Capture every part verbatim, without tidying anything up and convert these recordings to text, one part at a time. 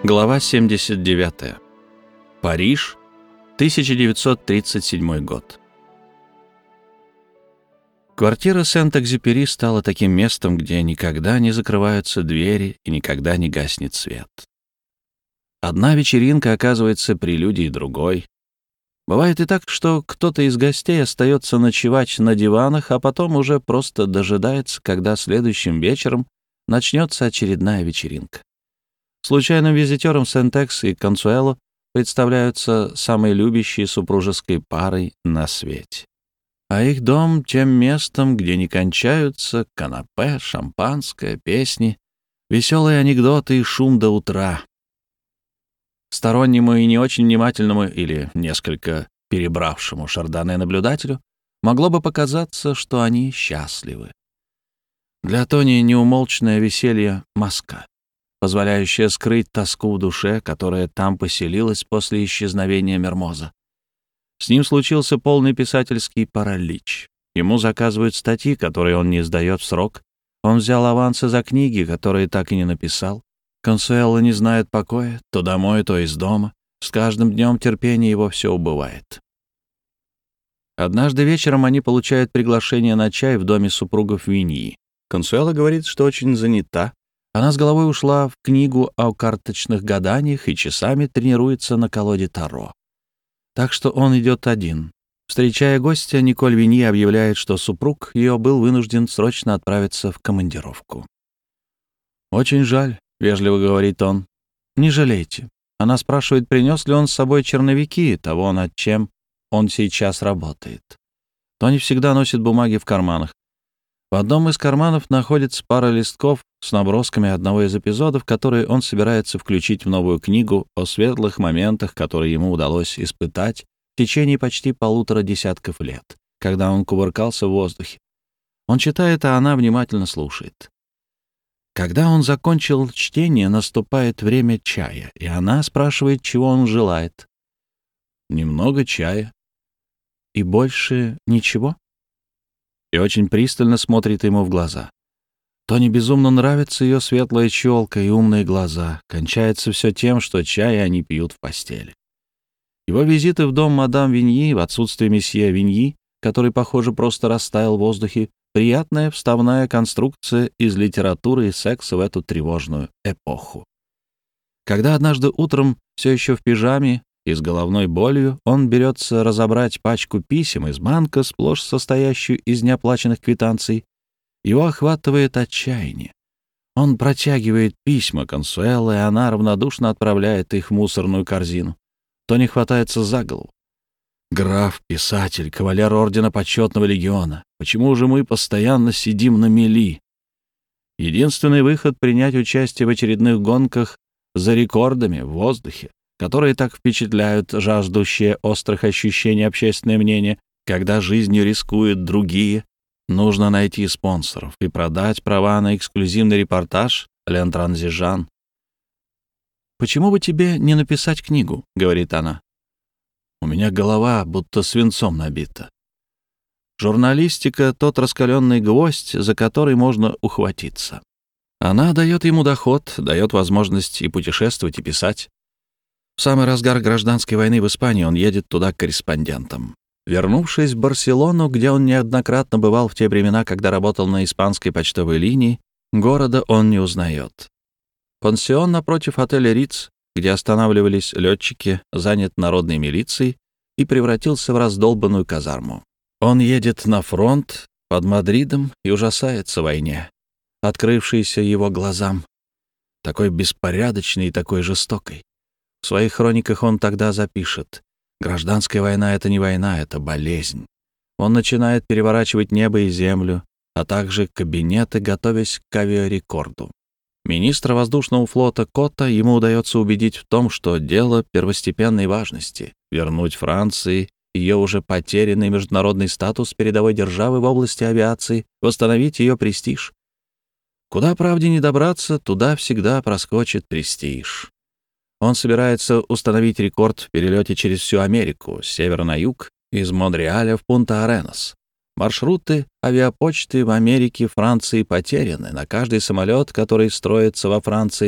Глава семьдесят девять. Париж, тысяча девятьсот тридцать седьмой год. Квартира Сент-Экзюпери стала таким местом, где никогда не закрываются двери и никогда не гаснет свет. Одна вечеринка оказывается прелюдией другой. Бывает и так, что кто-то из гостей остается ночевать на диванах, а потом уже просто дожидается, когда следующим вечером начнется очередная вечеринка. Случайным визитерам Сент-Экс и Консуэло представляются самой любящей супружеской парой на свете. А их дом — тем местом, где не кончаются канапе, шампанское, песни, веселые анекдоты и шум до утра. Стороннему и не очень внимательному или несколько перебравшему шардоне наблюдателю могло бы показаться, что они счастливы. Для Тони неумолчное веселье — маска, позволяющая скрыть тоску в душе, которая там поселилась после исчезновения Мермоза. С ним случился полный писательский паралич. Ему заказывают статьи, которые он не сдает в срок. Он взял авансы за книги, которые так и не написал. Консуэло не знает покоя, то домой, то из дома. С каждым днем терпение его все убывает. Однажды вечером они получают приглашение на чай в доме супругов Виньи. Консуэло говорит, что очень занята. Она с головой ушла в книгу о карточных гаданиях и часами тренируется на колоде Таро. Так что он идет один. Встречая гостя, Николь Виньи объявляет, что супруг ее был вынужден срочно отправиться в командировку. «Очень жаль», — вежливо говорит он. «Не жалейте». Она спрашивает, принес ли он с собой черновики того, над чем он сейчас работает. Тони всегда носит бумаги в карманах. В одном из карманов находится пара листков с набросками одного из эпизодов, которые он собирается включить в новую книгу о светлых моментах, которые ему удалось испытать в течение почти полутора десятков лет, когда он кувыркался в воздухе. Он читает, а она внимательно слушает. Когда он закончил чтение, наступает время чая, и она спрашивает, чего он желает. «Немного чая. И больше ничего?» И очень пристально смотрит ему в глаза. Тони безумно нравится ее светлая челка и умные глаза. Кончается все тем, что чай они пьют в постели. Его визиты в дом мадам Виньи в отсутствие месье Виньи, который, похоже, просто растаял в воздухе, приятная вставная конструкция из литературы и секса в эту тревожную эпоху. Когда однажды утром, все еще в пижаме и с головной болью, он берется разобрать пачку писем из банка, сплошь состоящую из неоплаченных квитанций, его охватывает отчаяние. Он протягивает письма Консуэло, и она равнодушно отправляет их в мусорную корзину. Тони хватается за голову. «Граф, писатель, кавалер ордена почетного легиона. Почему же мы постоянно сидим на мели?» Единственный выход — принять участие в очередных гонках за рекордами в воздухе, которые так впечатляют жаждущие острых ощущений общественное мнение, когда жизнью рискуют другие. Нужно найти спонсоров и продать права на эксклюзивный репортаж «Лен Транзижан». «Почему бы тебе не написать книгу?» — говорит она. «У меня голова будто свинцом набита. Журналистика — тот раскаленный гвоздь, за который можно ухватиться. Она дает ему доход, дает возможность и путешествовать, и писать. В самый разгар гражданской войны в Испании он едет туда корреспондентом. Вернувшись в Барселону, где он неоднократно бывал в те времена, когда работал на испанской почтовой линии, города он не узнает. Пансион напротив отеля «Риц», где останавливались летчики, занят народной милицией и превратился в раздолбанную казарму. Он едет на фронт под Мадридом и ужасается войне, открывшейся его глазам, такой беспорядочной и такой жестокой. В своих хрониках он тогда запишет: «Гражданская война — это не война, это болезнь». Он начинает переворачивать небо и землю, а также кабинеты, готовясь к авиарекорду. Министра воздушного флота Котта ему удается убедить в том, что дело первостепенной важности — вернуть Франции ее уже потерянный международный статус передовой державы в области авиации, восстановить ее престиж. Куда правде не добраться, туда всегда проскочит престиж. Он собирается установить рекорд в перелете через всю Америку, с севера на юг, из Монреаля в Пунта-Аренас. Маршруты авиапочты в Америке, Франции потеряны. На каждый самолет, который строится во Франции,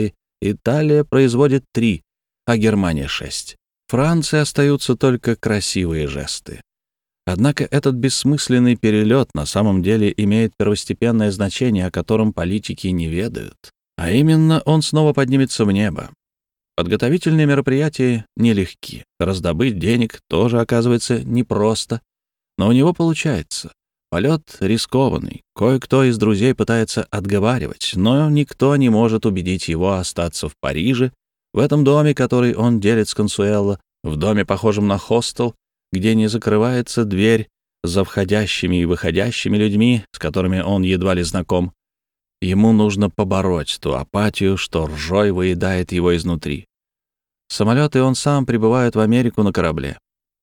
Италия производит три, а Германия — шесть. Франции остаются только красивые жесты. Однако этот бессмысленный перелет на самом деле имеет первостепенное значение, о котором политики не ведают. А именно, он снова поднимется в небо. Подготовительные мероприятия нелегки. Раздобыть денег тоже оказывается непросто. Но у него получается. Полет рискованный. Кое-кто из друзей пытается отговаривать, но никто не может убедить его остаться в Париже, в этом доме, который он делит с Консуэло, в доме, похожем на хостел, где не закрывается дверь за входящими и выходящими людьми, с которыми он едва ли знаком. Ему нужно побороть ту апатию, что ржой выедает его изнутри. Самолет и он сам прибывают в Америку на корабле.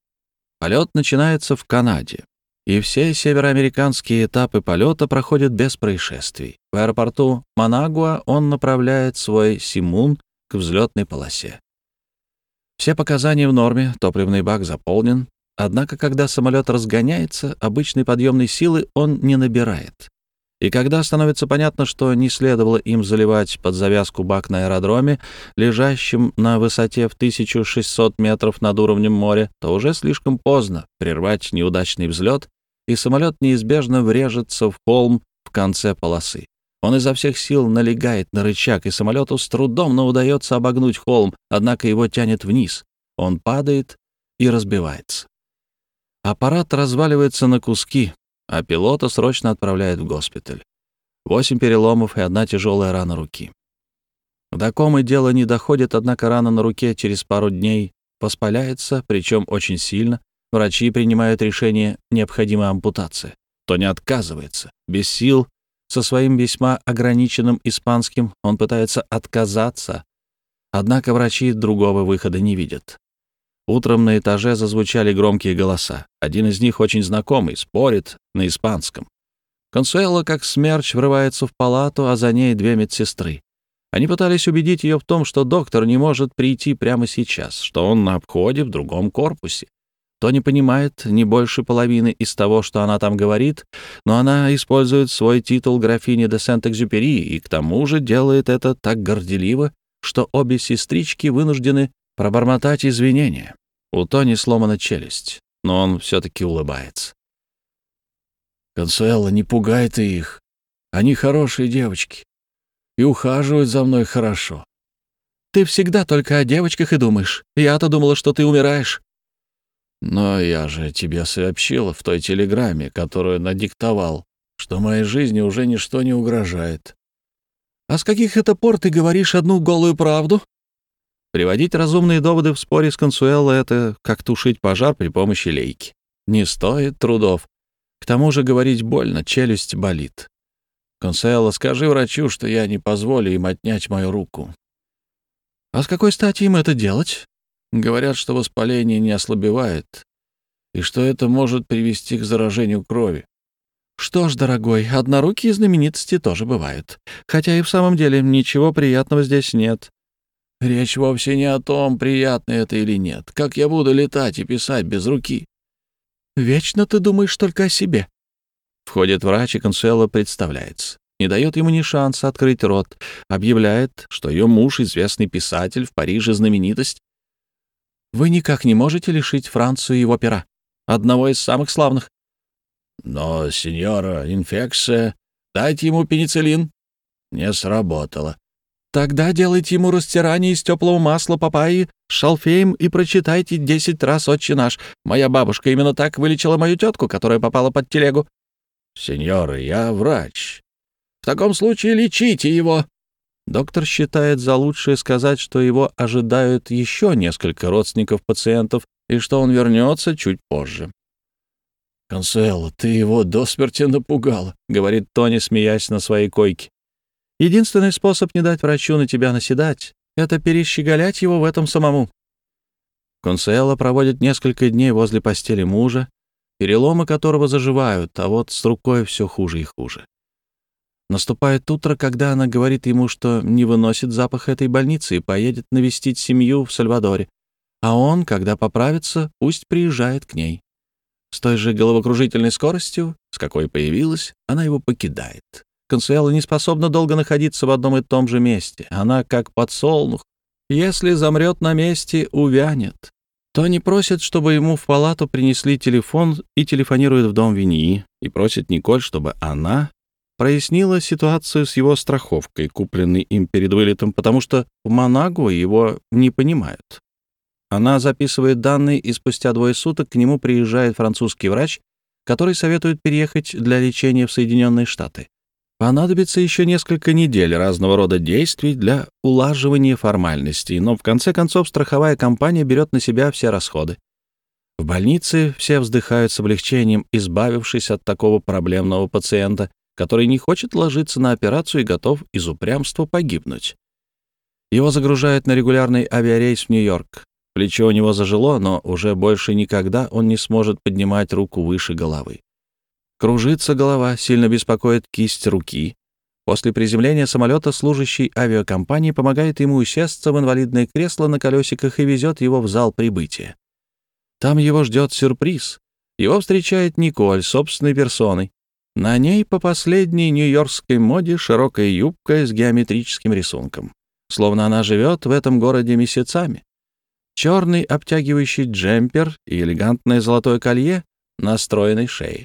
Полет начинается в Канаде, и все североамериканские этапы полета проходят без происшествий. В аэропорту Манагуа он направляет свой «Симун» к взлетной полосе. Все показания в норме, топливный бак заполнен, однако, когда самолет разгоняется, обычной подъемной силы он не набирает. И когда становится понятно, что не следовало им заливать под завязку бак на аэродроме, лежащем на высоте в тысячу шестьсот метров над уровнем моря, то уже слишком поздно прервать неудачный взлет, и самолет неизбежно врежется в холм в конце полосы. Он изо всех сил налегает на рычаг, и самолету с трудом, но удается обогнуть холм, однако его тянет вниз. Он падает и разбивается. Аппарат разваливается на куски, а пилота срочно отправляют в госпиталь. Восемь переломов и одна тяжелая рана руки. До комы дело не доходит, однако рана на руке через пару дней воспаляется, причем очень сильно. Врачи принимают решение «необходима ампутация». Тони отказывается. Без сил, со своим весьма ограниченным испанским, он пытается отказаться. Однако врачи другого выхода не видят. Утром на этаже зазвучали громкие голоса. Один из них очень знакомый, спорит на испанском. Консуэло, как смерч, врывается в палату, а за ней две медсестры. Они пытались убедить ее в том, что доктор не может прийти прямо сейчас, что он на обходе в другом корпусе. Тони понимает не больше половины из того, что она там говорит, но она использует свой титул графини де Сент-Экзюпери и к тому же делает это так горделиво, что обе сестрички вынуждены пробормотать извинения. У Тони сломана челюсть, но он все-таки улыбается. «Консуэло, не пугай ты их. Они хорошие девочки и ухаживают за мной хорошо». «Ты всегда только о девочках и думаешь. Я-то думала, что ты умираешь». «Но я же тебе сообщила в той телеграмме, которую надиктовал, что моей жизни уже ничто не угрожает». «А с каких это пор ты говоришь одну голую правду?» Приводить разумные доводы в споре с Консуэло — это как тушить пожар при помощи лейки. Не стоит трудов. К тому же говорить больно, челюсть болит. «Консуэло, скажи врачу, что я не позволю им отнять мою руку». «А с какой стати им это делать?» «Говорят, что воспаление не ослабевает, и что это может привести к заражению крови». «Что ж, дорогой, однорукие знаменитости тоже бывают. Хотя и в самом деле ничего приятного здесь нет». «Речь вовсе не о том, приятно это или нет. Как я буду летать и писать без руки?» «Вечно ты думаешь только о себе». Входит врач, и Консуэло представляется. Не дает ему ни шанса открыть рот. Объявляет, что ее муж — известный писатель, в Париже знаменитость. «Вы никак не можете лишить Францию его пера, одного из самых славных». «Но, сеньора, инфекция. Дайте ему пенициллин». Не сработало. «Тогда делайте ему растирание из теплого масла папайи с шалфеем и прочитайте десять раз «Отче наш». Моя бабушка именно так вылечила мою тетку, которая попала под телегу». «Сеньора, я врач». «В таком случае лечите его». Доктор считает за лучшее сказать, что его ожидают еще несколько родственников пациентов и что он вернется чуть позже. «Консуэло, ты его до смерти напугала», — говорит Тони, смеясь на своей койке. «Единственный способ не дать врачу на тебя наседать — это перещеголять его в этом самому». Консуэло проводит несколько дней возле постели мужа, переломы которого заживают, а вот с рукой все хуже и хуже. Наступает утро, когда она говорит ему, что не выносит запах этой больницы и поедет навестить семью в Сальвадоре, а он, когда поправится, пусть приезжает к ней. С той же головокружительной скоростью, с какой появилась, она его покидает. Консуэла не способна долго находиться в одном и том же месте. Она как подсолнух. Если замрет на месте, увянет. Тони просит, чтобы ему в палату принесли телефон, и телефонирует в дом Виньи, и просит Николь, чтобы она прояснила ситуацию с его страховкой, купленной им перед вылетом, потому что в Манагуа его не понимают. Она записывает данные, и спустя двое суток к нему приезжает французский врач, который советует переехать для лечения в Соединенные Штаты. Понадобится еще несколько недель разного рода действий для улаживания формальностей, но в конце концов страховая компания берет на себя все расходы. В больнице все вздыхают с облегчением, избавившись от такого проблемного пациента, который не хочет ложиться на операцию и готов из упрямства погибнуть. Его загружают на регулярный авиарейс в Нью-Йорк. Плечо у него зажило, но уже больше никогда он не сможет поднимать руку выше головы. Кружится голова, сильно беспокоит кисть руки. После приземления самолета служащий авиакомпании помогает ему усесться в инвалидное кресло на колесиках и везет его в зал прибытия. Там его ждет сюрприз. Его встречает Николь собственной персоной. На ней по последней нью-йоркской моде широкая юбка с геометрическим рисунком. Словно она живет в этом городе месяцами. Черный обтягивающий джемпер и элегантное золотое колье на стройной шее.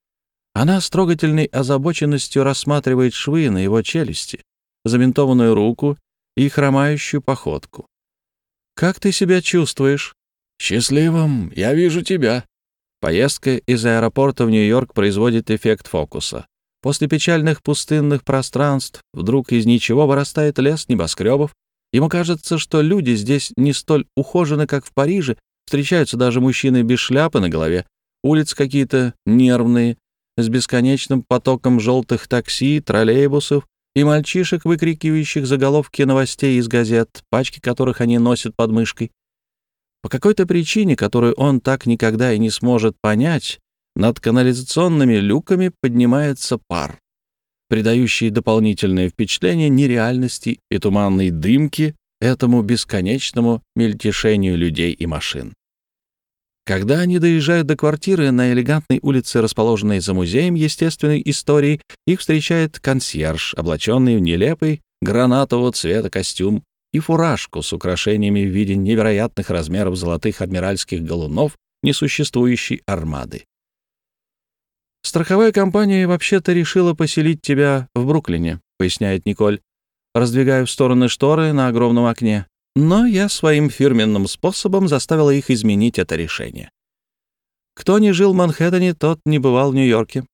Она с трогательной озабоченностью рассматривает швы на его челюсти, забинтованную руку и хромающую походку. «Как ты себя чувствуешь?» «Счастливым, я вижу тебя». Поездка из аэропорта в Нью-Йорк производит эффект фокуса. После печальных пустынных пространств вдруг из ничего вырастает лес небоскребов. Ему кажется, что люди здесь не столь ухожены, как в Париже. Встречаются даже мужчины без шляпы на голове. Улицы какие-то нервные, с бесконечным потоком желтых такси, троллейбусов и мальчишек, выкрикивающих заголовки новостей из газет, пачки которых они носят под мышкой. По какой-то причине, которую он так никогда и не сможет понять, над канализационными люками поднимается пар, придающий дополнительное впечатление нереальности и туманной дымки этому бесконечному мельтешению людей и машин. Когда они доезжают до квартиры на элегантной улице, расположенной за музеем естественной истории, их встречает консьерж, облаченный в нелепый гранатового цвета костюм и фуражку с украшениями в виде невероятных размеров золотых адмиральских галунов несуществующей армады. «Страховая компания вообще-то решила поселить тебя в Бруклине», — поясняет Николь, раздвигая в стороны шторы на огромном окне. «Но я своим фирменным способом заставила их изменить это решение. Кто не жил в Манхэттене, тот не бывал в Нью-Йорке».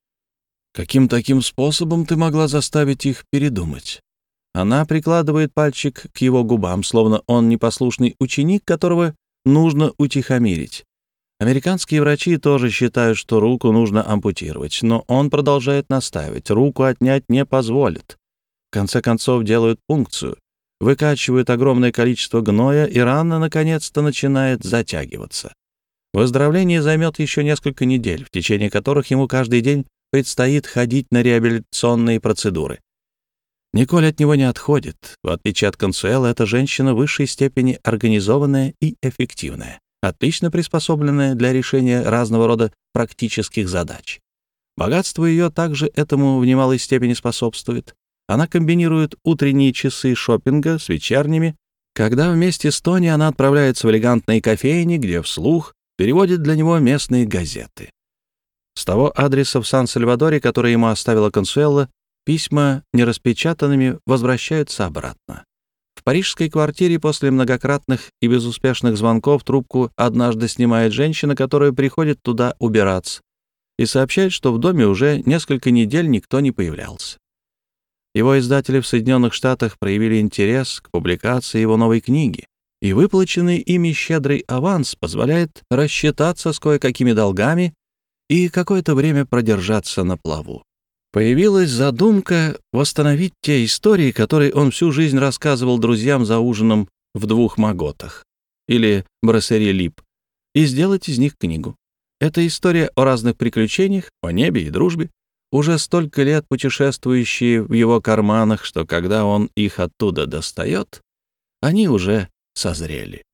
«Каким таким способом ты могла заставить их передумать?» Она прикладывает пальчик к его губам, словно он непослушный ученик, которого нужно утихомирить. Американские врачи тоже считают, что руку нужно ампутировать, но он продолжает настаивать. Руку отнять не позволит. В конце концов делают пункцию, выкачивают огромное количество гноя, и рана наконец-то начинает затягиваться. Выздоровление займет еще несколько недель, в течение которых ему каждый день предстоит ходить на реабилитационные процедуры. Николь от него не отходит. В отличие от Консуэлы, эта женщина в высшей степени организованная и эффективная, отлично приспособленная для решения разного рода практических задач. Богатство ее также этому в немалой степени способствует. Она комбинирует утренние часы шопинга с вечерними, когда вместе с Тони она отправляется в элегантные кофейни, где вслух переводит для него местные газеты. С того адреса в Сан-Сальвадоре, который ему оставила Консуэла, письма нераспечатанными возвращаются обратно. В парижской квартире после многократных и безуспешных звонков трубку однажды снимает женщина, которая приходит туда убираться, и сообщает, что в доме уже несколько недель никто не появлялся. Его издатели в Соединенных Штатах проявили интерес к публикации его новой книги, и выплаченный ими щедрый аванс позволяет рассчитаться с кое-какими долгами и какое-то время продержаться на плаву. Появилась задумка восстановить те истории, которые он всю жизнь рассказывал друзьям за ужином в двух Маготах или Брасserie Лип, и сделать из них книгу. Это история о разных приключениях, о небе и дружбе, уже столько лет путешествующие в его карманах, что когда он их оттуда достает, они уже созрели.